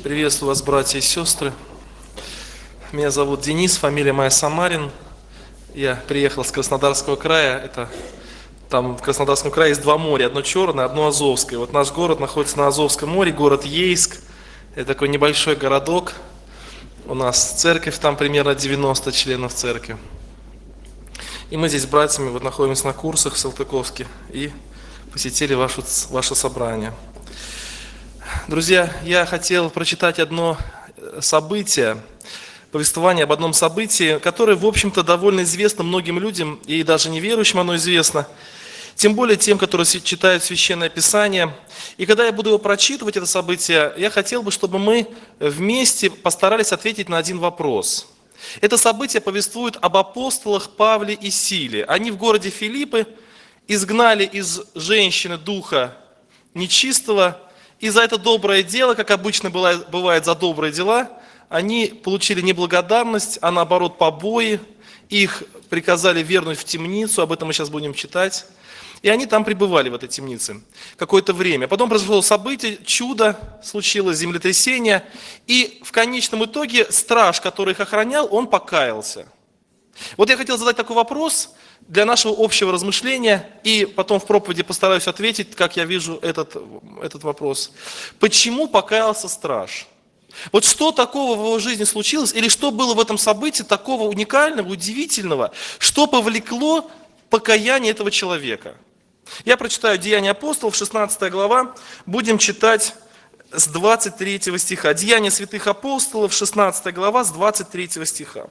Приветствую вас, братья и сестры. Меня зовут Денис, фамилия моя Самарин. Я приехал с Краснодарского края. Там в Краснодарском крае есть два моря, одно черное, одно азовское. Вот наш город находится на Азовском море, город Ейск. Это такой небольшой городок. У нас церковь, там примерно 90 членов церкви. И мы здесь с братьями вот находимся на курсах в Салтыковске и посетили ваше собрание. Друзья, я хотел прочитать одно событие, повествование об одном событии, которое, в общем-то, довольно известно многим людям, и даже неверующим оно известно, тем более тем, которые читают Священное Писание. И когда я буду его прочитывать, это событие, я хотел бы, чтобы мы вместе постарались ответить на один вопрос. Это событие повествует об апостолах Павле и Силе. Они в городе Филиппы изгнали из женщины духа нечистого, и за это доброе дело, как обычно бывает за добрые дела, они получили не благодарность, а наоборот побои. Их приказали вернуть в темницу, об этом мы сейчас будем читать. И они там пребывали, в этой темнице, какое-то время. Потом произошло событие, чудо случилось, землетрясение. И в конечном итоге страж, который их охранял, он покаялся. Вот я хотел задать такой вопрос для нашего общего размышления, и потом в проповеди постараюсь ответить, как я вижу этот вопрос. Почему покаялся страж? Вот что такого в его жизни случилось, или что было в этом событии такого уникального, удивительного, что повлекло покаяние этого человека? Я прочитаю Деяния апостолов, 16 глава, будем читать с 23 стиха. Деяния святых апостолов, 16 глава, с 23 стиха.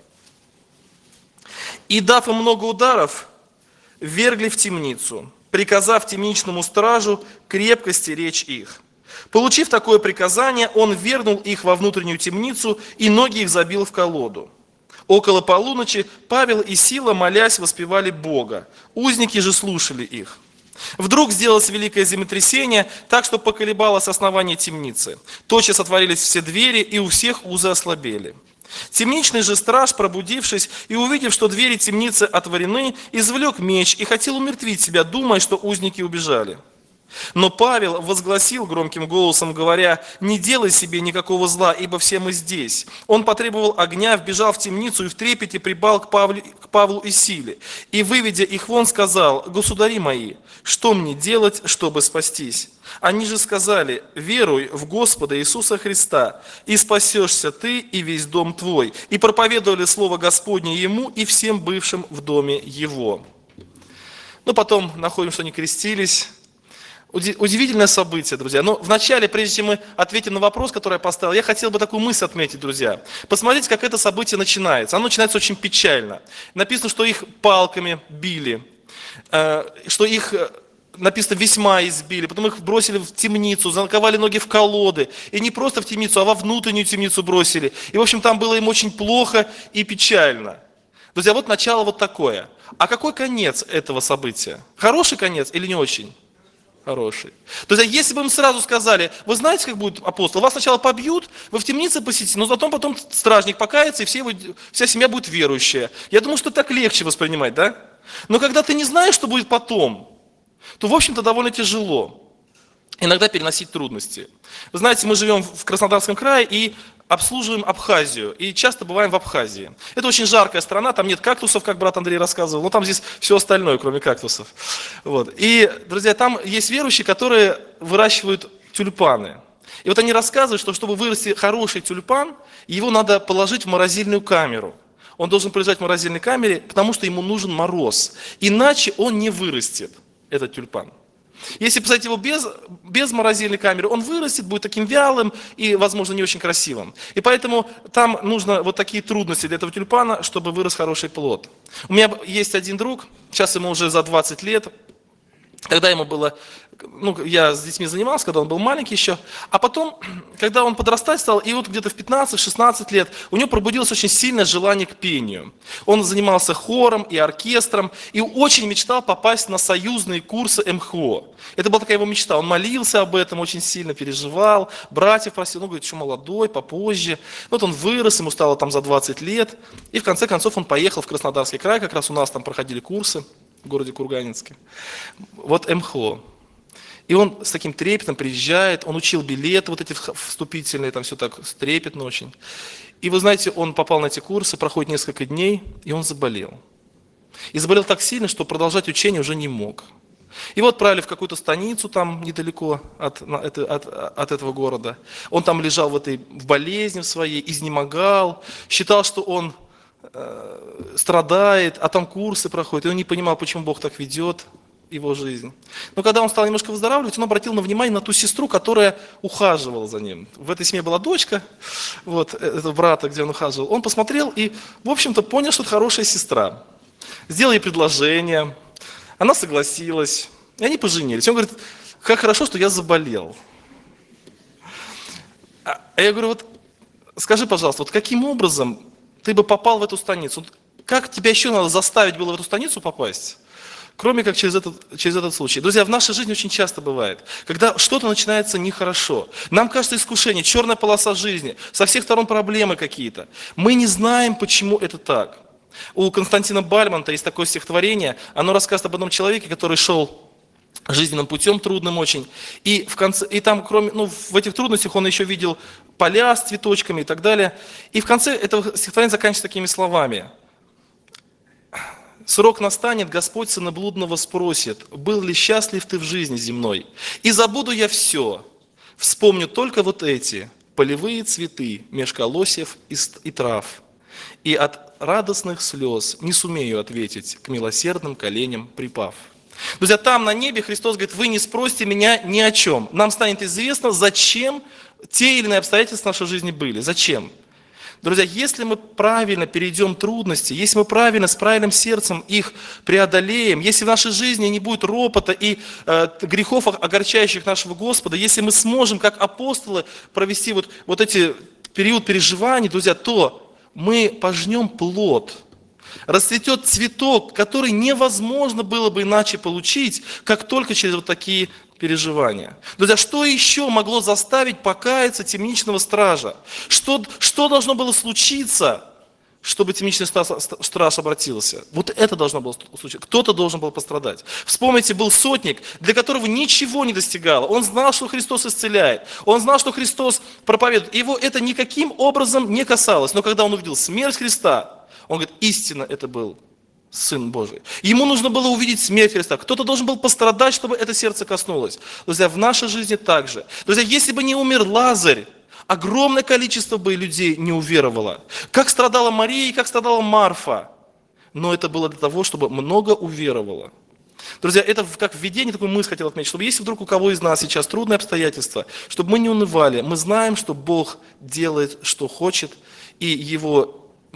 «И, дав им много ударов, ввергли в темницу, приказав темничному стражу крепко стеречь их. Получив такое приказание, он ввергнул их во внутреннюю темницу, и ноги их забил в колоду. Около полуночи Павел и Сила, молясь, воспевали Бога. Узники же слушали их. Вдруг сделалось великое землетрясение, так что поколебалось основание темницы. Тотчас отворились все двери, и у всех узы ослабели. Темничный же страж, пробудившись и увидев, что двери темницы отворены, извлек меч и хотел умертвить себя, думая, что узники убежали. Но Павел возгласил громким голосом, говоря: «Не делай себе никакого зла, ибо все мы здесь». Он потребовал огня, вбежал в темницу и в трепете припал к Павлу и Силе. И, выведя их вон, сказал: «Государи мои, что мне делать, чтобы спастись?» Они же сказали: «Веруй в Господа Иисуса Христа, и спасешься ты и весь дом твой». И проповедовали слово Господне ему и всем бывшим в доме его. Ну, потом находим, что они крестились. Удивительное событие, друзья. Но вначале, прежде чем мы ответим на вопрос, который я поставил, я хотел бы такую мысль отметить, друзья. Посмотрите, как это событие начинается. Оно начинается очень печально. Написано, что их палками били, что их, написано, весьма избили, потом их бросили в темницу, заковали ноги в колоды. И не просто в темницу, а во внутреннюю темницу бросили. И, в общем, там было им очень плохо и печально. Друзья, вот начало вот такое. А какой конец этого события? Хороший конец или не очень? Хороший. То есть, если бы им сразу сказали: вы знаете, как будет, апостол, вас сначала побьют, вы в темнице посидите, но потом стражник покается, и вся семья будет верующая. Я думаю, что так легче воспринимать, да? Но когда ты не знаешь, что будет потом, то, в общем-то, довольно тяжело иногда переносить трудности. Вы знаете, мы живем в Краснодарском крае и обслуживаем Абхазию, и часто бываем в Абхазии. Это очень жаркая страна, там нет кактусов, как брат Андрей рассказывал, но там здесь все остальное, кроме кактусов. Вот. И, друзья, там есть верующие, которые выращивают тюльпаны. И вот они рассказывают, что чтобы вырасти хороший тюльпан, его надо положить в морозильную камеру. Он должен пролежать в морозильной камере, потому что ему нужен мороз. Иначе он не вырастет, этот тюльпан. Если посадить его без морозильной камеры, он вырастет, будет таким вялым и, возможно, не очень красивым. И поэтому там нужно вот такие трудности для этого тюльпана, чтобы вырос хороший плод. У меня есть один друг, сейчас ему уже за 20 лет, когда ему было, я с детьми занимался, когда он был маленький еще, а потом, когда он подрастать стал, и вот где-то в 15-16 лет у него пробудилось очень сильное желание к пению. Он занимался хором и оркестром, и очень мечтал попасть на союзные курсы МХО. Это была такая его мечта, он молился об этом, очень сильно переживал, братьев просил, говорит, еще молодой, попозже. Вот он вырос, ему стало там за 20 лет, и в конце концов он поехал в Краснодарский край, как раз у нас там проходили курсы в городе Курганинске. Вот МХО. И он с таким трепетом приезжает, он учил билеты вот эти вступительные, там все так трепетно очень. И вы знаете, он попал на эти курсы, проходит несколько дней, и он заболел. И заболел так сильно, что продолжать учение уже не мог. Его отправили в какую-то станицу там недалеко от этого города. Он там лежал в болезни в своей, изнемогал, считал, что он страдает, а там курсы проходят. И он не понимал, почему Бог так ведет его жизнь. Но когда он стал немножко выздоравливать, он обратил внимание на ту сестру, которая ухаживала за ним. В этой семье была дочка, вот, этого брата, где он ухаживал. Он посмотрел и, в общем-то, понял, что это хорошая сестра. Сделал ей предложение, она согласилась, и они поженились. Он говорит, как хорошо, что я заболел. А я говорю, вот скажи, пожалуйста, вот каким образом ты бы попал в эту станицу? Как тебя еще надо заставить было в эту станицу попасть? Кроме как через этот случай. Друзья, в нашей жизни очень часто бывает, когда что-то начинается нехорошо. Нам кажется искушение, черная полоса жизни, со всех сторон проблемы какие-то. Мы не знаем, почему это так. У Константина Бальмонта есть такое стихотворение, оно рассказывает об одном человеке, который шел жизненным путем, трудным очень. И там, в этих трудностях он еще видел поля с цветочками и так далее. И в конце этого стихотворения заканчивается такими словами. «Срок настанет, Господь сына блудного спросит, был ли счастлив ты в жизни земной? И забуду я все, вспомню только вот эти полевые цветы меж колосьев и трав. И от радостных слез не сумею ответить, к милосердным коленям припав». Друзья, там на небе Христос говорит, вы не спросите меня ни о чем. Нам станет известно, зачем те или иные обстоятельства в нашей жизни были. Зачем? Друзья, если мы правильно перейдем трудности, если мы правильно, с правильным сердцем их преодолеем, если в нашей жизни не будет ропота и грехов, огорчающих нашего Господа, если мы сможем, как апостолы, провести вот эти период переживаний, друзья, то мы пожнем плод. Расцветет цветок, который невозможно было бы иначе получить, как только через вот такие переживания. Друзья, что еще могло заставить покаяться темничного стража? Что должно было случиться, чтобы темничный страж обратился? Вот это должно было случиться. Кто-то должен был пострадать. Вспомните, был сотник, для которого ничего не достигало. Он знал, что Христос исцеляет. Он знал, что Христос проповедует. Его это никаким образом не касалось. Но когда он увидел смерть Христа, он говорит, истинно это был Сын Божий. Ему нужно было увидеть смерть Христа. Кто-то должен был пострадать, чтобы это сердце коснулось. Друзья, в нашей жизни также. Друзья, если бы не умер Лазарь, огромное количество бы людей не уверовало. Как страдала Мария и как страдала Марфа. Но это было для того, чтобы много уверовало. Друзья, это как введение, такую мысль хотел отметить, чтобы если вдруг у кого из нас сейчас трудные обстоятельства, чтобы мы не унывали, мы знаем, что Бог делает, что хочет, и Его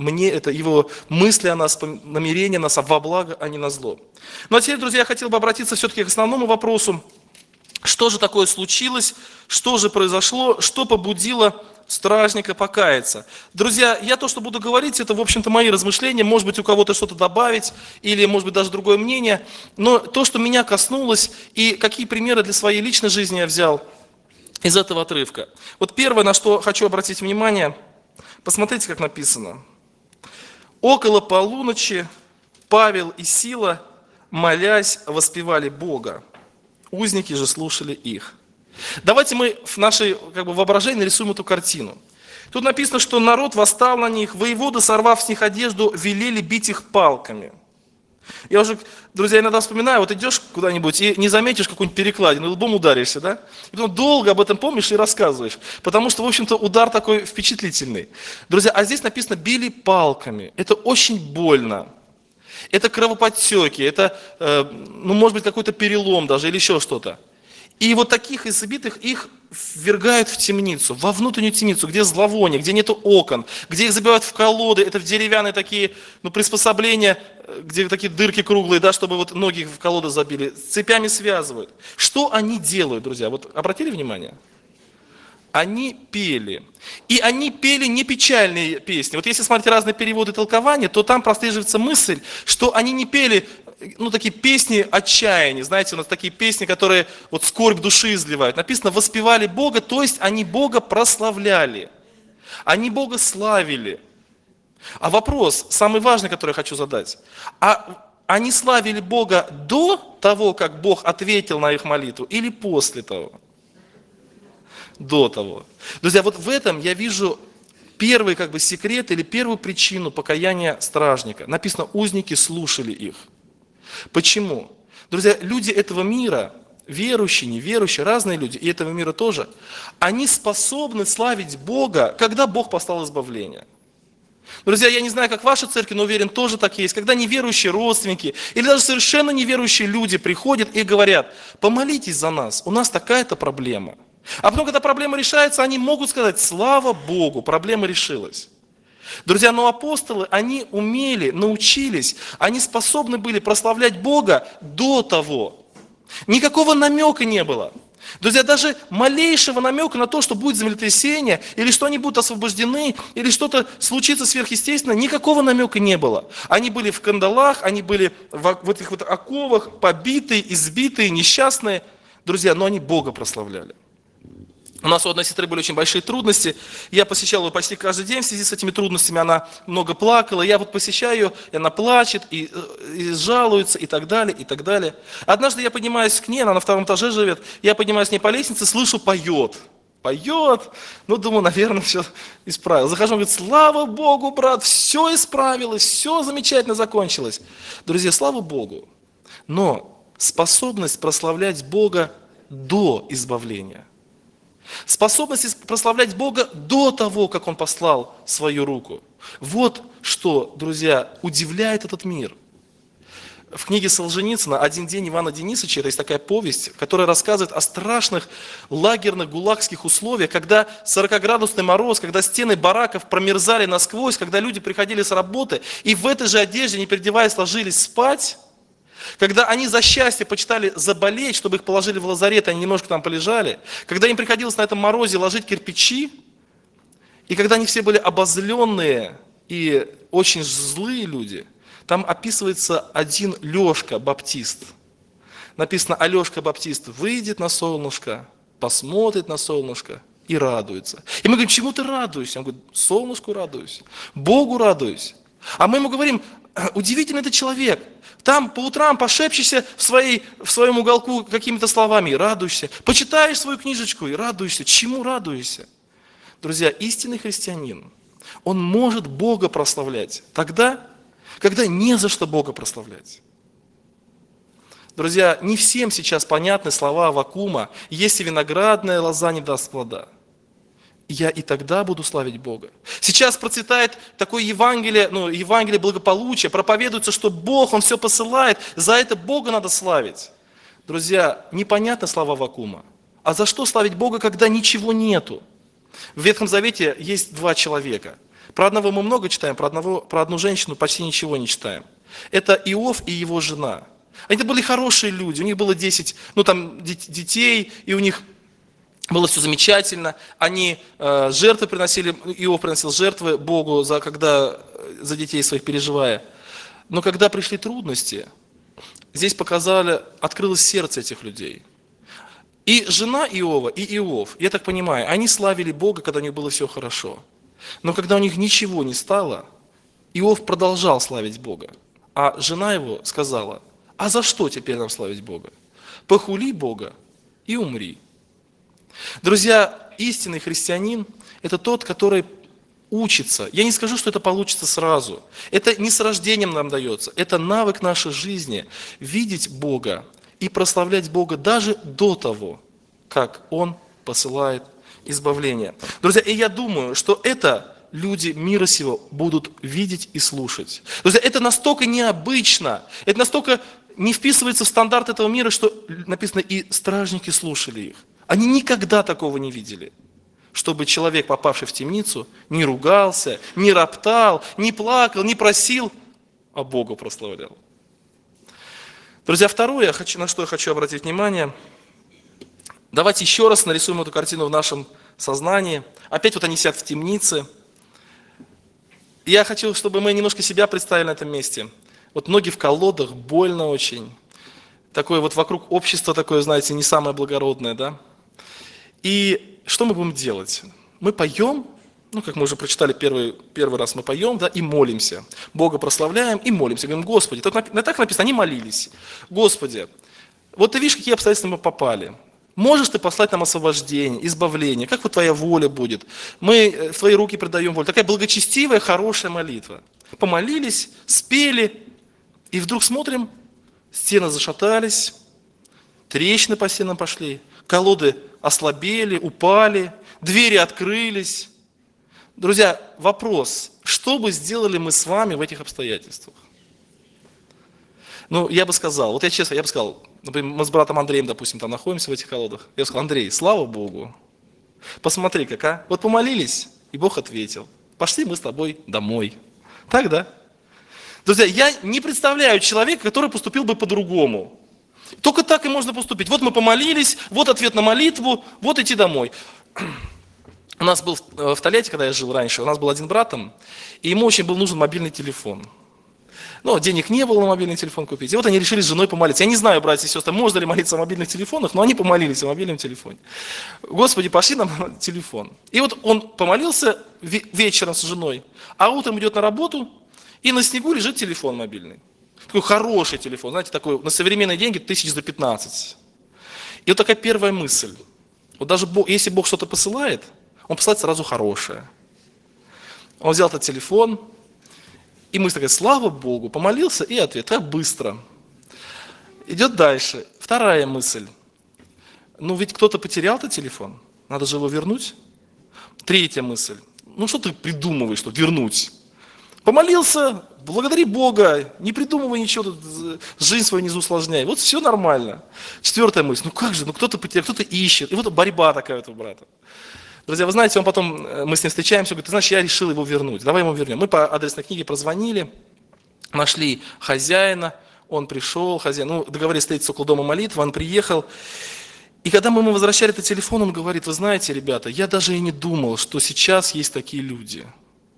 мысли о нас, намерения о нас во благо, а не на зло. Ну а теперь, друзья, я хотел бы обратиться все-таки к основному вопросу. Что же такое случилось? Что же произошло? Что побудило стражника покаяться? Друзья, я то, что буду говорить, это, в общем-то, мои размышления. Может быть, у кого-то что-то добавить, или, может быть, даже другое мнение. Но то, что меня коснулось, и какие примеры для своей личной жизни я взял из этого отрывка. Вот первое, на что хочу обратить внимание, посмотрите, как написано. «Около полуночи Павел и Сила, молясь, воспевали Бога. Узники же слушали их». Давайте мы в нашей воображении нарисуем эту картину. Тут написано, что народ восстал на них, воеводы, сорвав с них одежду, велели бить их палками. Я уже, друзья, иногда вспоминаю, вот идешь куда-нибудь и не заметишь какую-нибудь перекладину, лбом ударишься, да? И потом долго об этом помнишь и рассказываешь, потому что, в общем-то, удар такой впечатлительный. Друзья, а здесь написано «били палками». Это очень больно. Это кровоподтеки, это, может быть, какой-то перелом даже или еще что-то. И вот таких избитых их ввергают в темницу, во внутреннюю темницу, где зловоние, где нету окон, где их забивают в колоды, это в деревянные такие приспособления, где такие дырки круглые, да, чтобы вот ноги в колоды забили, цепями связывают. Что они делают, друзья? Вот обратили внимание? Они пели. И они пели не печальные песни. Вот если смотреть разные переводы и толкования, то там прослеживается мысль, что они не пели такие песни отчаяния. Знаете, у нас такие песни, которые вот скорбь души изливают. Написано, воспевали Бога, то есть они Бога прославляли. Они Бога славили. А вопрос, самый важный, который я хочу задать. А они славили Бога до того, как Бог ответил на их молитву, или после того? До того. Друзья, вот в этом я вижу первый секрет или первую причину покаяния стражника. Написано, узники слушали их. Почему? Друзья, люди этого мира, верующие, неверующие, разные люди, и этого мира тоже, они способны славить Бога, когда Бог послал избавление. Друзья, я не знаю, как в вашей церкви, но уверен, тоже так есть. Когда неверующие родственники или даже совершенно неверующие люди приходят и говорят, помолитесь за нас, у нас такая-то проблема. А потом, когда проблема решается, они могут сказать, слава Богу, проблема решилась. Друзья, но апостолы, они умели, научились, они способны были прославлять Бога до того. Никакого намека не было. Друзья, даже малейшего намека на то, что будет землетрясение, или что они будут освобождены, или что-то случится сверхъестественное, никакого намека не было. Они были в кандалах, они были в этих оковах, побитые, избитые, несчастные. Друзья, но они Бога прославляли. У нас у одной сестры были очень большие трудности. Я посещал ее почти каждый день в связи с этими трудностями. Она много плакала. Я посещаю ее, и она плачет, и жалуется, и так далее, и так далее. Однажды я поднимаюсь к ней, она на 2-м этаже живет. Я поднимаюсь к ней по лестнице, слышу, поет. Поет. Ну, думаю, наверное, все исправилось. Захожу, он говорит, слава Богу, брат, все исправилось, все замечательно закончилось. Друзья, слава Богу. Но способность прославлять Бога до избавления. Способность прославлять Бога до того, как Он послал свою руку. Вот что, друзья, удивляет этот мир. В книге Солженицына «Один день Ивана Денисовича» есть такая повесть, которая рассказывает о страшных лагерных гулагских условиях, когда 40-градусный мороз, когда стены бараков промерзали насквозь, когда люди приходили с работы и в этой же одежде, не переодеваясь, ложились спать. Когда они за счастье почитали заболеть, чтобы их положили в лазарет, они немножко там полежали. Когда им приходилось на этом морозе ложить кирпичи. И когда они все были обозленные и очень злые люди. Там описывается один Лешка Баптист. Написано, а Лешка Баптист выйдет на солнышко, посмотрит на солнышко и радуется. И мы говорим, чему ты радуешься? Он говорит, солнышку радуюсь, Богу радуюсь. А мы ему говорим, удивительный это человек. Там по утрам пошепчешься в своем уголку какими-то словами и радуешься. Почитаешь свою книжечку и радуешься. Чему радуешься? Друзья, истинный христианин, он может Бога прославлять тогда, когда не за что Бога прославлять. Друзья, не всем сейчас понятны слова Аввакума, если виноградная лоза не даст плода. Я и тогда буду славить Бога. Сейчас процветает такое Евангелие, Евангелие благополучия, проповедуется, что Бог, Он все посылает, за это Бога надо славить. Друзья, непонятны слова Аввакума. А за что славить Бога, когда ничего нету? В Ветхом Завете есть 2 человека. Про одного мы много читаем, про одну женщину почти ничего не читаем. Это Иов и его жена. Они были хорошие люди, у них было 10 детей, и у них было все замечательно, они жертвы приносили, Иов приносил жертвы Богу, когда за детей своих переживая. Но когда пришли трудности, здесь открылось сердце этих людей. И жена Иова, и Иов, я так понимаю, они славили Бога, когда у них было все хорошо. Но когда у них ничего не стало, Иов продолжал славить Бога. А жена его сказала, а за что теперь нам славить Бога? Похули Бога и умри. Друзья, истинный христианин – это тот, который учится. Я не скажу, что это получится сразу. Это не с рождением нам дается. Это навык нашей жизни – видеть Бога и прославлять Бога даже до того, как Он посылает избавление. Друзья, и я думаю, что это люди мира сего будут видеть и слушать. Друзья, это настолько необычно, это настолько не вписывается в стандарт этого мира, что написано, и стражники слушали их. Они никогда такого не видели, чтобы человек, попавший в темницу, не ругался, не роптал, не плакал, не просил, а Бога прославлял. Друзья, второе, на что я хочу обратить внимание, давайте еще раз нарисуем эту картину в нашем сознании. Опять они сидят в темнице. Я хочу, чтобы мы немножко себя представили на этом месте. Ноги в колодах, больно очень. Такое вокруг общество такое, знаете, не самое благородное, да? И что мы будем делать? Мы поем, Ну, как мы уже прочитали, первый раз мы поем, да, и молимся. Бога прославляем и молимся. Говорим, Господи, так написано, они молились. Господи, вот ты видишь, какие обстоятельства мы попали. Можешь ты послать нам освобождение, избавление, как вот твоя воля будет. Мы в твои руки предаем волю. Такая благочестивая, хорошая молитва. Помолились, спели, и вдруг смотрим, стены зашатались, трещины по стенам пошли, колоды ослабели, упали, двери открылись. Друзья, вопрос, что бы сделали мы с вами в этих обстоятельствах? Ну, я бы сказал, вот я честно, я бы сказал, например, мы с братом Андреем, допустим, там находимся в этих колодах. Я бы сказал, Андрей, слава Богу, посмотри как, Вот помолились, и Бог ответил. Пошли мы с тобой домой. Так, да? Друзья, я не представляю человека, который поступил бы по-другому. Только так и можно поступить. Вот мы помолились, вот ответ на молитву, вот идти домой. У нас был в Тольятти, когда я жил раньше, у нас был один брат там, и ему очень был нужен мобильный телефон. Но денег не было на мобильный телефон купить. И вот они решили с женой помолиться. Я не знаю, братья и сестры, можно ли молиться о мобильных телефонах, но они помолились о мобильном телефоне. Господи, пошли нам телефон. И вот он помолился вечером с женой, а утром идет на работу, и на снегу лежит телефон мобильный. Такой хороший телефон, знаете, такой на современные деньги 1000 за 15. И вот такая первая мысль. Вот даже Бог, если Бог что-то посылает, Он посылает сразу хорошее. Он взял этот телефон, и мысль такая, слава Богу, помолился, и ответ, как быстро. Идет дальше. Вторая мысль. Ну ведь кто-то потерял этот телефон, надо же его вернуть. Третья мысль. Ну что ты придумываешь, что вернуть? Помолился, благодари Бога, не придумывай ничего, тут жизнь свою не усложняй. Вот все нормально. Четвертая мысль, ну как же, ну кто-то потерял, кто-то ищет. И вот борьба такая вот у брата. Друзья, вы знаете, он потом, мы с ним встречаемся, говорит, ты знаешь, я решил его вернуть, давай ему вернем. Мы по адресной книге прозвонили, нашли хозяина, он пришел, хозяин, ну договорились встретиться около дома молитвы, он приехал. И когда мы ему возвращали этот телефон, он говорит, вы знаете, ребята, я даже и не думал, что сейчас есть такие люди.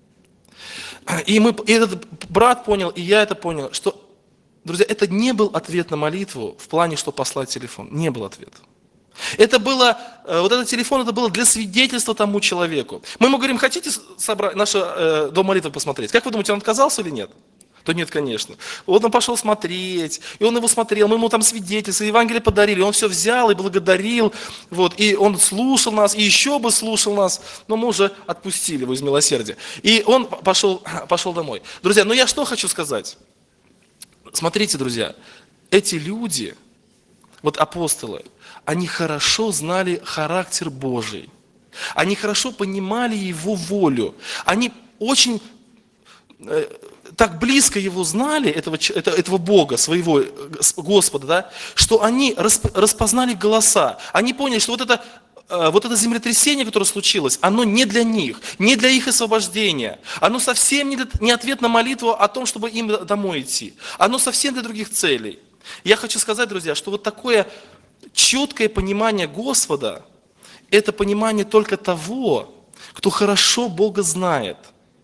И этот брат понял, и я это понял, что, друзья, это не был ответ на молитву в плане, что послать телефон. Не был ответа. Это было, вот этот телефон, это было для свидетельства тому человеку. Мы ему говорим, хотите наш дом молитвы посмотреть? Как вы думаете, он отказался или нет? Да нет, конечно. Вот он пошел смотреть, и он его смотрел, мы ему там свидетельства, Евангелие подарили, он все взял и благодарил, вот, и он слушал нас, и еще бы слушал нас, но мы уже отпустили его из милосердия. И он пошел домой. Друзья, ну я что хочу сказать? Смотрите, друзья, эти люди, вот апостолы, они хорошо знали характер Божий, они хорошо понимали Его волю, они очень так близко Его знали, этого Бога, своего Господа, да, что они распознали голоса. Они поняли, что вот это землетрясение, которое случилось, оно не для них, не для их освобождения. Оно совсем не ответ на молитву о том, чтобы им домой идти. Оно совсем для других целей. Я хочу сказать, друзья, что вот такое четкое понимание Господа, это понимание только того, кто хорошо Бога знает.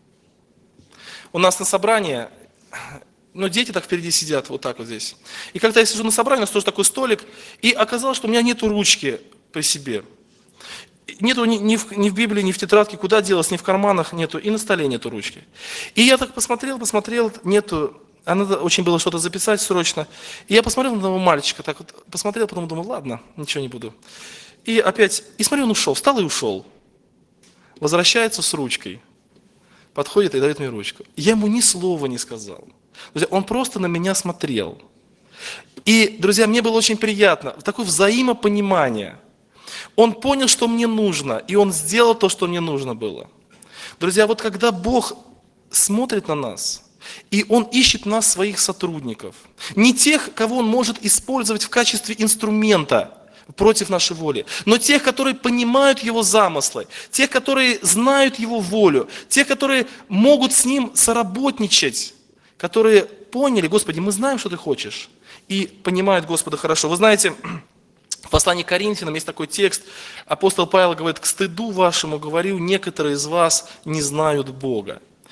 У нас на собрании, ну, дети так впереди сидят, вот так вот здесь. И когда я сижу на собрании, у нас тоже такой столик, и оказалось, что у меня нету ручки при себе. Нету ни в Библии, ни в тетрадке, куда делась, ни в карманах нету, и на столе нету ручки. И я так посмотрел, нету, а надо очень было что-то записать срочно. И я посмотрел на того мальчика, так вот посмотрел, потом думал, ладно, ничего не буду. И опять, и смотрю, он ушел, встал и ушел. Возвращается с ручкой. Подходит и дает мне ручку. Я ему ни слова не сказал. Друзья, он просто на меня смотрел. И, друзья, мне было очень приятно. Такое взаимопонимание. Он понял, что мне нужно, и он сделал то, что мне нужно было. Друзья, вот когда Бог смотрит на нас, и Он ищет в нас своих сотрудников, не тех, кого Он может использовать в качестве инструмента, против нашей воли, но тех, которые понимают Его замыслы, тех, которые знают Его волю, тех, которые могут с Ним соработничать, которые поняли, Господи, мы знаем, что Ты хочешь, и понимают Господа хорошо. Вы знаете, в послании к Коринфянам есть такой текст, апостол Павел говорит, к стыду вашему говорю, некоторые из вас не знают Бога.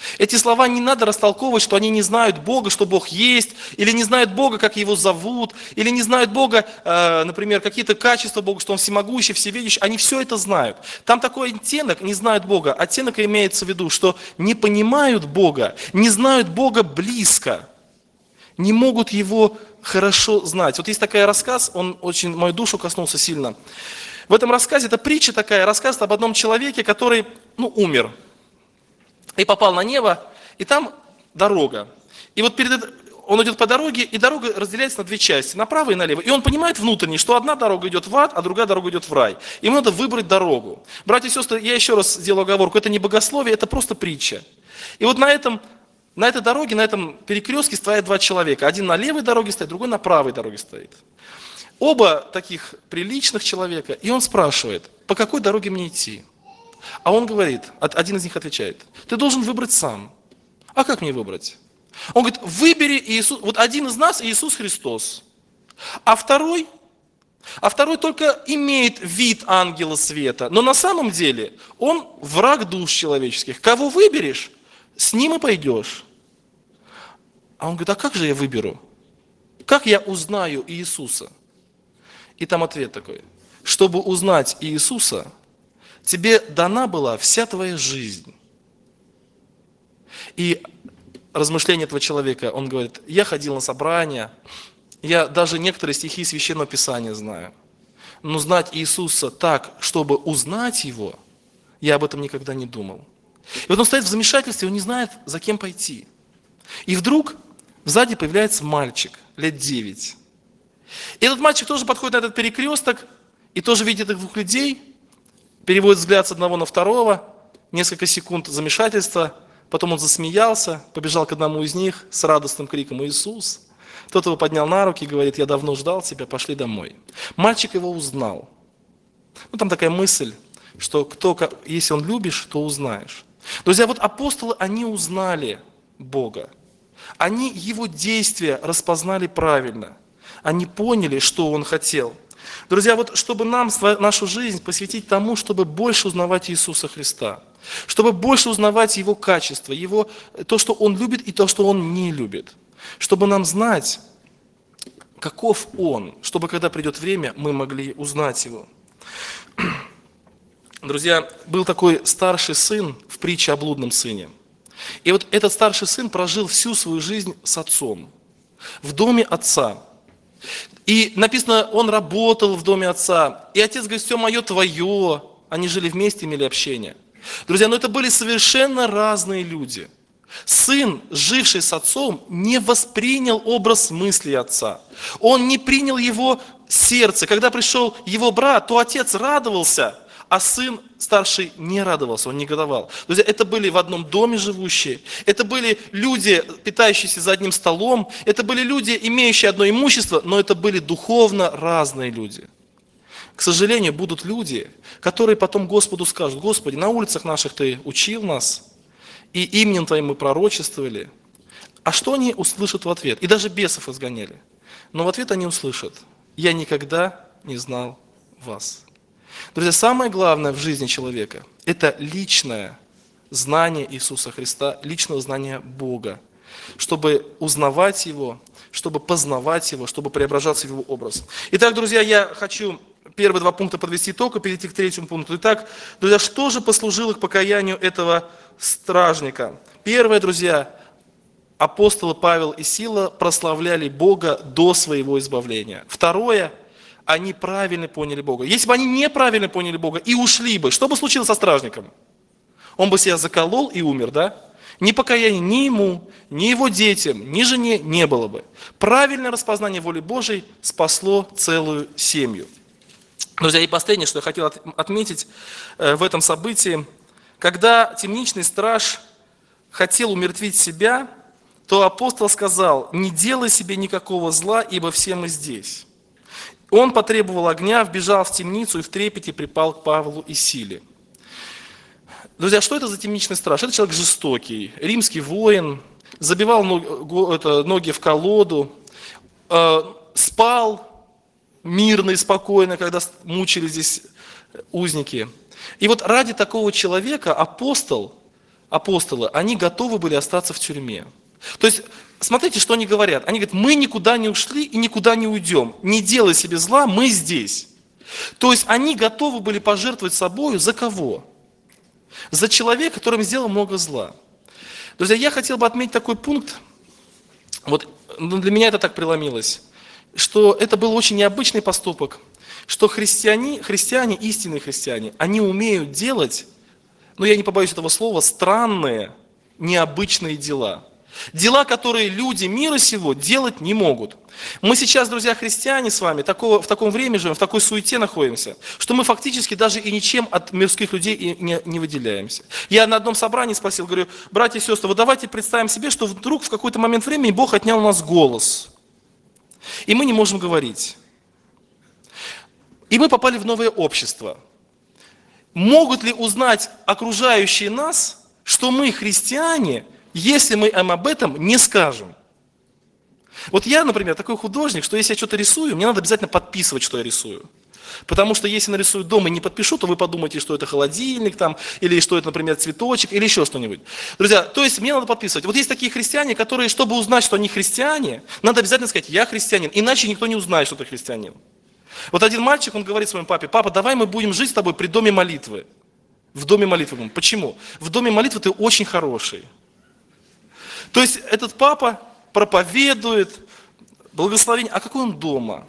Эти слова не надо растолковывать, что они не знают Бога, что Бог есть, или не знают Бога, как Его зовут, или не знают Бога, например, какие-то качества Бога, что Он всемогущий, всевидящий. Они все это знают. Там такой оттенок, не знают Бога. Оттенок имеется в виду, что не понимают Бога, не знают Бога близко, не могут Его хорошо знать. Вот есть такой рассказ, он очень мою душу коснулся сильно. В этом рассказе, это притча такая, рассказ об одном человеке, который, умер. И попал на небо, и там дорога. И вот он идет по дороге, и дорога разделяется на две части, направо и налево. И он понимает внутренне, что одна дорога идет в ад, а другая дорога идет в рай. Ему надо выбрать дорогу. Братья и сестры, я еще раз сделаю оговорку, это не богословие, это просто притча. И вот на этой дороге, на этом перекрестке стоят два человека. Один на левой дороге стоит, другой на правой дороге стоит. Оба таких приличных человека. И он спрашивает, по какой дороге мне идти? А он говорит, один из них отвечает, ты должен выбрать сам. А как мне выбрать? Он говорит, выбери Иисус, вот один из нас Иисус Христос, а второй только имеет вид ангела света, но на самом деле он враг душ человеческих. Кого выберешь, с ним и пойдешь. А он говорит, а как же я выберу? Как я узнаю Иисуса? И там ответ такой, чтобы узнать Иисуса, тебе дана была вся твоя жизнь. И размышление этого человека, он говорит, я ходил на собрания, я даже некоторые стихи Священного Писания знаю. Но знать Иисуса так, чтобы узнать Его, я об этом никогда не думал. И вот он стоит в замешательстве, он не знает, за кем пойти. И вдруг сзади появляется мальчик, лет 9. И этот мальчик тоже подходит на этот перекресток, и тоже видит этих двух людей, переводит взгляд с одного на второго, несколько секунд замешательства, потом он засмеялся, побежал к одному из них с радостным криком «Иисус!». Тот его поднял на руки и говорит, я давно ждал тебя, пошли домой. Мальчик его узнал. Там такая мысль, что если он любишь, то узнаешь. Друзья, вот апостолы, они узнали Бога. Они Его действия распознали правильно. Они поняли, что Он хотел. Друзья, вот чтобы нам нашу жизнь посвятить тому, чтобы больше узнавать Иисуса Христа, чтобы больше узнавать Его качества, то, что Он любит и то, что Он не любит, чтобы нам знать, каков Он, чтобы когда придет время, мы могли узнать Его. Друзья, был такой старший сын в притче о блудном сыне. И вот этот старший сын прожил всю свою жизнь с отцом, в доме отца. И написано, он работал в доме отца, и отец говорит, все мое твое, они жили вместе, имели общение. Друзья, но это были совершенно разные люди. Сын, живший с отцом, не воспринял образ мысли отца. Он не принял его сердце. Когда пришел его брат, то отец радовался, а сын старший не радовался, он негодовал. Друзья, это были в одном доме живущие, это были люди, питающиеся за одним столом, это были люди, имеющие одно имущество, но это были духовно разные люди. К сожалению, будут люди, которые потом Господу скажут, Господи, на улицах наших Ты учил нас, и именем Твоим мы пророчествовали. А что они услышат в ответ? И даже бесов изгоняли. Но в ответ они услышат, я никогда не знал вас. Друзья, самое главное в жизни человека – это личное знание Иисуса Христа, личное знание Бога, чтобы узнавать Его, чтобы познавать Его, чтобы преображаться в Его образ. Итак, друзья, я хочу первые два пункта подвести итог и перейти к третьему пункту. Итак, друзья, что же послужило к покаянию этого стражника? Первое, друзья, апостолы Павел и Сила прославляли Бога до своего избавления. Второе, они правильно поняли Бога. Если бы они неправильно поняли Бога и ушли бы, что бы случилось со стражником? Он бы себя заколол и умер, да? Ни покаяния ни ему, ни его детям, ни жене не было бы. Правильное распознание воли Божией спасло целую семью. Друзья, и последнее, что я хотел отметить в этом событии, когда темничный страж хотел умертвить себя, то апостол сказал, не делай себе никакого зла, ибо все мы здесь. Он потребовал огня, вбежал в темницу и в трепете припал к Павлу и Силе. Друзья, что это за темничный страж? Это человек жестокий, римский воин, забивал ноги в колоду, спал мирно и спокойно, когда мучили здесь узники. И вот ради такого человека апостол апостолы, они готовы были остаться в тюрьме. То есть, смотрите, что они говорят. Они говорят, мы никуда не ушли и никуда не уйдем. Не делай себе зла, мы здесь. То есть, они готовы были пожертвовать собою за кого? За человека, которым сделал много зла. Друзья, я хотел бы отметить такой пункт. Вот для меня это так преломилось, что это был очень необычный поступок, что христиане, истинные христиане, они умеют делать, ну я не побоюсь этого слова, странные, необычные дела. Дела, которые люди мира сего делать не могут. Мы сейчас, друзья, христиане с вами, в таком времени живем, в такой суете находимся, что мы фактически даже и ничем от мирских людей и не выделяемся. Я на одном собрании спросил, говорю, братья и сестры, вот давайте представим себе, что вдруг в какой-то момент времени Бог отнял у нас голос, и мы не можем говорить. И мы попали в новое общество. Могут ли узнать окружающие нас, что мы христиане, если мы им об этом не скажем? Вот я, например, такой художник, что если я что-то рисую, мне надо обязательно подписывать, что я рисую. Потому что если нарисую дома и не подпишу, то вы подумаете, что это холодильник там, или что это, например, цветочек, или еще что-нибудь. Друзья, то есть мне надо подписывать. Вот есть такие христиане, которые, чтобы узнать, что они христиане, надо обязательно сказать, я христианин, иначе никто не узнает, что ты христианин. Вот один мальчик, он говорит своему папе, папа, давай мы будем жить с тобой при доме молитвы. В доме молитвы. Почему? В доме молитвы ты очень хороший. То есть этот папа проповедует благословение. А какой он дома?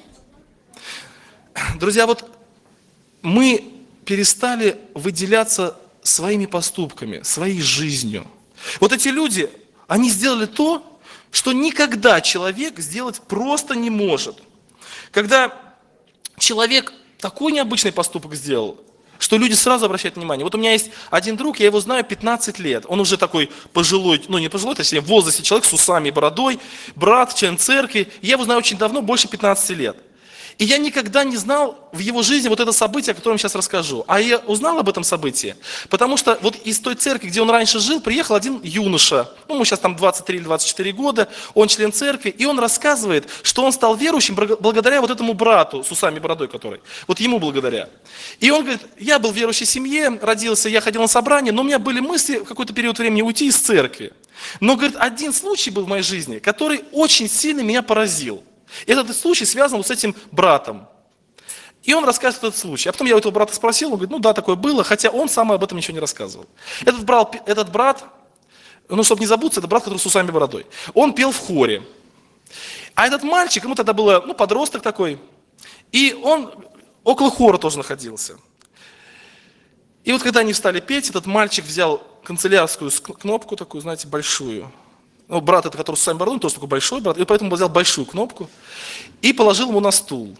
Друзья, вот мы перестали выделяться своими поступками, своей жизнью. Вот эти люди, они сделали то, что никогда человек сделать просто не может. Когда человек такой необычный поступок сделал, что люди сразу обращают внимание. Вот у меня есть один друг, я его знаю 15 лет. Он уже такой пожилой, ну не пожилой, точнее, в возрасте человек с усами и бородой, брат, член церкви. Я его знаю очень давно, больше 15 лет. И я никогда не знал в его жизни вот это событие, о котором сейчас расскажу. А я узнал об этом событии, потому что вот из той церкви, где он раньше жил, приехал один юноша. Ну, ему сейчас там 23 или 24 года, он член церкви, и он рассказывает, что он стал верующим благодаря вот этому брату с усами и бородой, который. Вот ему благодаря. И он говорит, я был в верующей семье, родился, я ходил на собрания, но у меня были мысли в какой-то период времени уйти из церкви. Но, говорит, один случай был в моей жизни, который очень сильно меня поразил. Этот случай связан вот с этим братом. И он рассказывает этот случай. А потом я у этого брата спросил, он говорит, ну да, такое было, хотя он сам об этом ничего не рассказывал. Этот брат, ну чтобы не забыться, это брат, который с усами и бородой, он пел в хоре. А этот мальчик, ему тогда было, ну подросток такой, и он около хора тоже находился. И вот когда они встали петь, этот мальчик взял канцелярскую кнопку такую, знаете, большую. Ну, брат, это который с усами и бородой, тоже такой большой брат, и поэтому взял большую кнопку и положил ему на стул.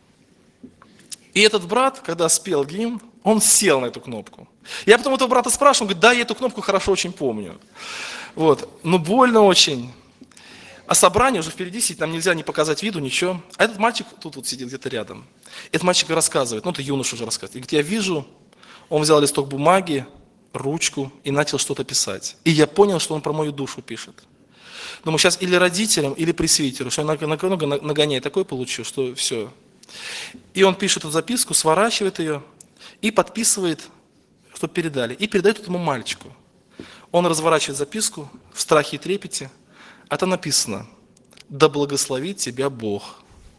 И этот брат, когда спел гимн, он сел на эту кнопку. Я потом этого брата спрашиваю, он говорит, да, я эту кнопку хорошо очень помню. Вот, но больно очень. А собрание уже впереди сидит, нам нельзя не показать виду, ничего. А этот мальчик тут вот сидит где-то рядом. Этот мальчик рассказывает, ну это юноша уже рассказывает. И говорит, я вижу, он взял листок бумаги, ручку и начал что-то писать. И я понял, что он про мою душу пишет. Думаю, сейчас или родителям, или пресвитеру, что я нагоняй такой получу, что все. И он пишет эту записку, сворачивает ее и подписывает, чтобы передали. И передает этому мальчику. Он разворачивает записку в страхе и трепете, а там написано: «Да благословит тебя Бог».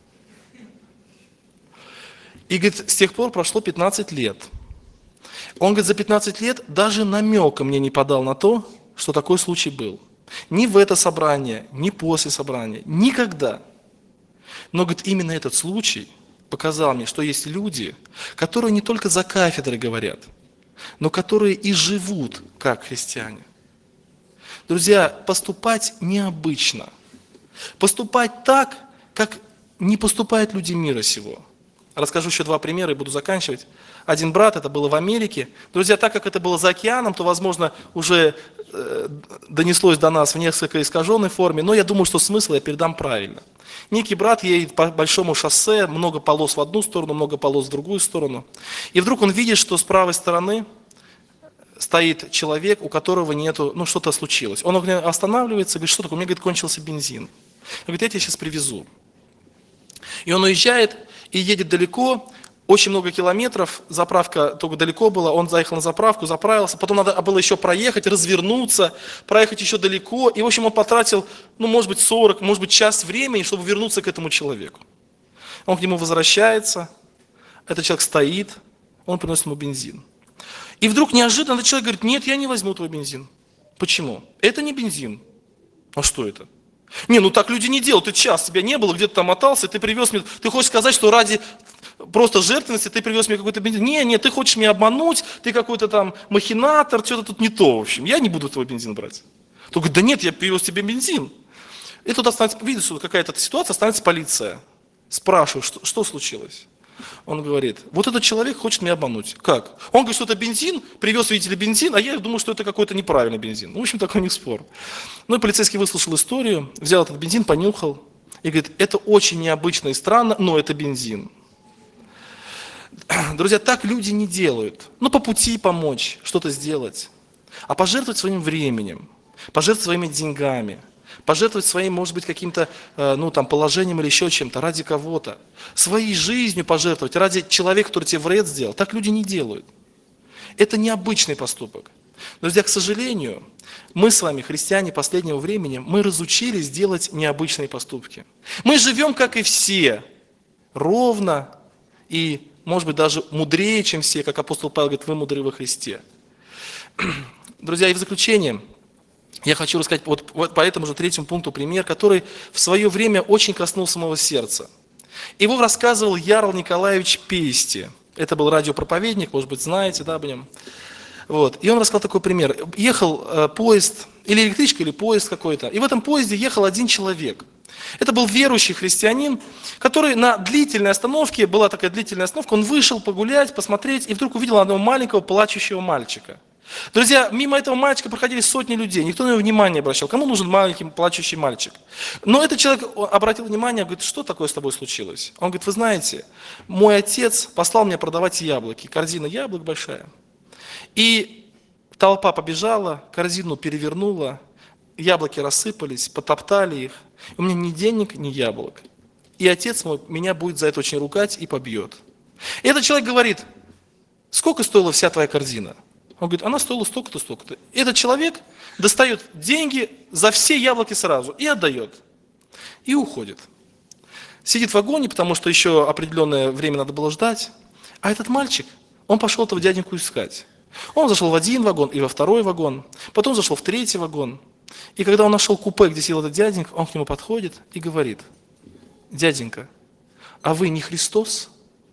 И говорит, с тех пор прошло 15 лет. Он говорит, за 15 лет даже намека мне не подал на то, что такой случай был. Ни в это собрание, ни после собрания, никогда. Но, говорит, именно этот случай показал мне, что есть люди, которые не только за кафедрой говорят, но которые и живут как христиане. Друзья, поступать необычно. Поступать так, как не поступают люди мира сего. Расскажу еще 2 примера и буду заканчивать. Один брат, это было в Америке. Друзья, так как это было за океаном, то, возможно, уже донеслось до нас в несколько искаженной форме, но я думаю, что смысл я передам правильно. Некий брат едет по большому шоссе, много полос в одну сторону, много полос в другую сторону. И вдруг он видит, что с правой стороны стоит человек, у которого нету, ну что-то случилось. Он останавливается, говорит, что такое? У меня, говорит, кончился бензин. Он говорит, я тебя сейчас привезу. И он уезжает и едет далеко, очень много километров, заправка только далеко была, он заехал на заправку, заправился, потом надо было еще проехать, развернуться, проехать еще далеко, и, в общем, он потратил, может быть, 40, может быть, час времени, чтобы вернуться к этому человеку. Он к нему возвращается, этот человек стоит, он приносит ему бензин. И вдруг неожиданно этот человек говорит: нет, я не возьму твой бензин. Почему? Это не бензин. А что это? Так люди не делают, ты час, тебя не было, где-то там мотался, ты привез мне, ты хочешь сказать, что ради просто жертвенности ты привез мне какой-то бензин? Нет, ты хочешь меня обмануть, ты какой-то там махинатор, что-то тут не то, в общем, я не буду твой бензин брать. Тот говорит: да нет, я привез тебе бензин. И тут видишь, что какая-то ситуация, становится полиция. Спрашиваю, что случилось? Он говорит: вот этот человек хочет меня обмануть. Как? Он говорит, что это бензин, привез, видите ли, бензин, а я думаю, что это какой-то неправильный бензин. В общем, такой у них спор. И полицейский выслушал историю, взял этот бензин, понюхал и говорит: это очень необычно и странно, но это бензин. Друзья, так люди не делают. По пути помочь, что-то сделать. А пожертвовать своим временем, пожертвовать своими деньгами, пожертвовать своим, может быть, каким-то положением или еще чем-то ради кого-то. Своей жизнью пожертвовать ради человека, который тебе вред сделал. Так люди не делают. Это необычный поступок. Друзья, к сожалению, мы с вами, христиане последнего времени, мы разучились делать необычные поступки. Мы живем, как и все, ровно и, может быть, даже мудрее, чем все, как апостол Павел говорит: вы мудры во Христе. Друзья, и в заключение я хочу рассказать вот по этому же третьему пункту пример, который в свое время очень коснулся моего сердца. Его рассказывал Ярл Николаевич Пейсти. Это был радиопроповедник, может быть, знаете, об нем. И он рассказал такой пример. Ехал поезд, или электричка, или поезд какой-то, и в этом поезде ехал один человек. Это был верующий христианин, который на длительной остановке, была такая длительная остановка, он вышел погулять, посмотреть, и вдруг увидел одного маленького плачущего мальчика. Друзья, мимо этого мальчика проходили сотни людей, никто на него внимания не обращал. Кому нужен маленький плачущий мальчик? Но этот человек обратил внимание, говорит: что такое с тобой случилось? Он говорит: вы знаете, мой отец послал меня продавать яблоки, корзина яблок большая. И толпа побежала, корзину перевернула, яблоки рассыпались, потоптали их. У меня ни денег, ни яблок. И отец мой меня будет за это очень ругать и побьет. И этот человек говорит: сколько стоила вся твоя корзина? Он говорит: она стоила столько-то, столько-то. И этот человек достает деньги за все яблоки сразу и отдает. И уходит. Сидит в вагоне, потому что еще определенное время надо было ждать. А этот мальчик, он пошел этого дяденьку искать. Он зашел в один вагон и во второй вагон. Потом зашел в третий вагон. И когда он нашел купе, где сидел этот дяденька, он к нему подходит и говорит: дяденька, а вы не Христос?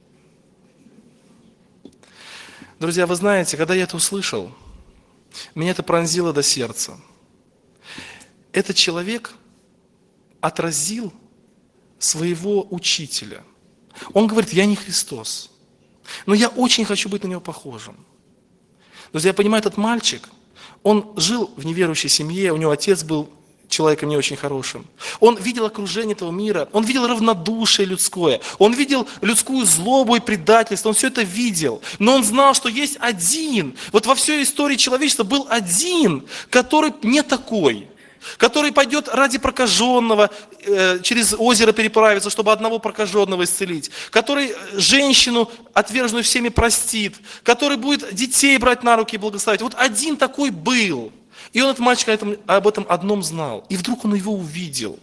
Друзья, вы знаете, когда я это услышал, меня это пронзило до сердца. Этот человек отразил своего учителя. Он говорит: я не Христос, но я очень хочу быть на него похожим. Друзья, я понимаю, этот мальчик, он жил в неверующей семье, у него отец был человеком не очень хорошим. Он видел окружение этого мира, он видел равнодушие людское, он видел людскую злобу и предательство, он все это видел. Но он знал, что есть один, вот во всей истории человечества был один, который не такой, который пойдет ради прокаженного, через озеро переправиться, чтобы одного прокаженного исцелить, который женщину, отверженную всеми, простит, который будет детей брать на руки и благословить. Вот один такой был. И он, этот мальчик, об этом одном знал. И вдруг он его увидел.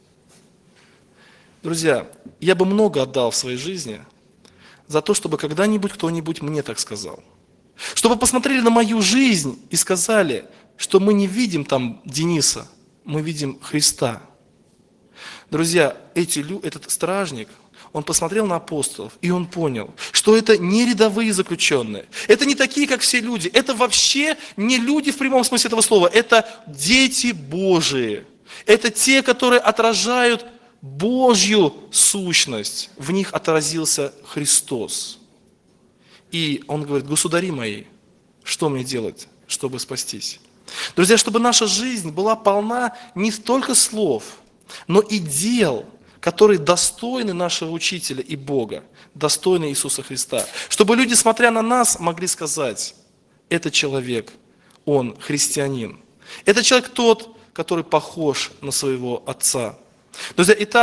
Друзья, я бы много отдал в своей жизни за то, чтобы когда-нибудь кто-нибудь мне так сказал. Чтобы посмотрели на мою жизнь и сказали, что мы не видим там Дениса, мы видим Христа. Друзья, этот стражник, он посмотрел на апостолов, и он понял, что это не рядовые заключенные, это не такие, как все люди, это вообще не люди в прямом смысле этого слова, это дети Божии, это те, которые отражают Божью сущность, в них отразился Христос. И он говорит: государи мои, что мне делать, чтобы спастись? Друзья, чтобы наша жизнь была полна не только слов, но и дел, которые достойны нашего Учителя и Бога, достойны Иисуса Христа. Чтобы люди, смотря на нас, могли сказать: этот человек, он христианин. Это человек тот, который похож на своего отца. Друзья, итак,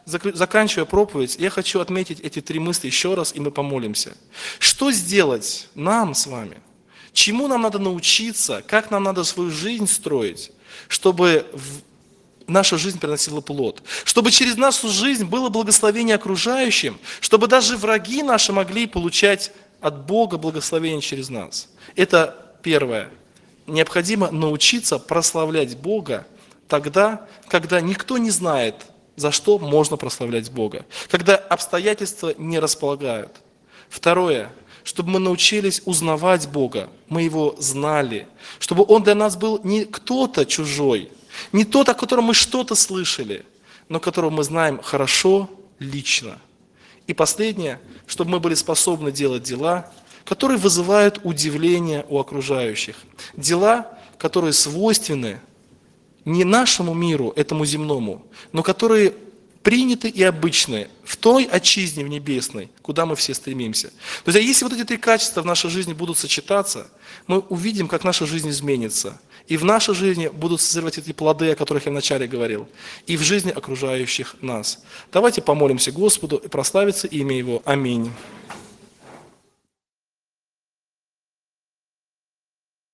заканчивая проповедь, я хочу отметить эти 3 мысли еще раз, и мы помолимся. Что сделать нам с вами? Чему нам надо научиться? Как нам надо свою жизнь строить, чтобы наша жизнь приносила плод? Чтобы через нашу жизнь было благословение окружающим, чтобы даже враги наши могли получать от Бога благословение через нас. Это первое. Необходимо научиться прославлять Бога тогда, когда никто не знает, за что можно прославлять Бога, когда обстоятельства не располагают. Второе, чтобы мы научились узнавать Бога, мы Его знали, чтобы Он для нас был не кто-то чужой, не тот, о котором мы что-то слышали, но которого мы знаем хорошо, лично. И последнее, чтобы мы были способны делать дела, которые вызывают удивление у окружающих. Дела, которые свойственны не нашему миру, этому земному, но которые приняты и обычны в той отчизне в небесной, куда мы все стремимся. Друзья, если вот эти 3 качества в нашей жизни будут сочетаться, мы увидим, как наша жизнь изменится. И в нашей жизни будут созревать эти плоды, о которых я вначале говорил, и в жизни окружающих нас. Давайте помолимся Господу и прославится имя Его. Аминь.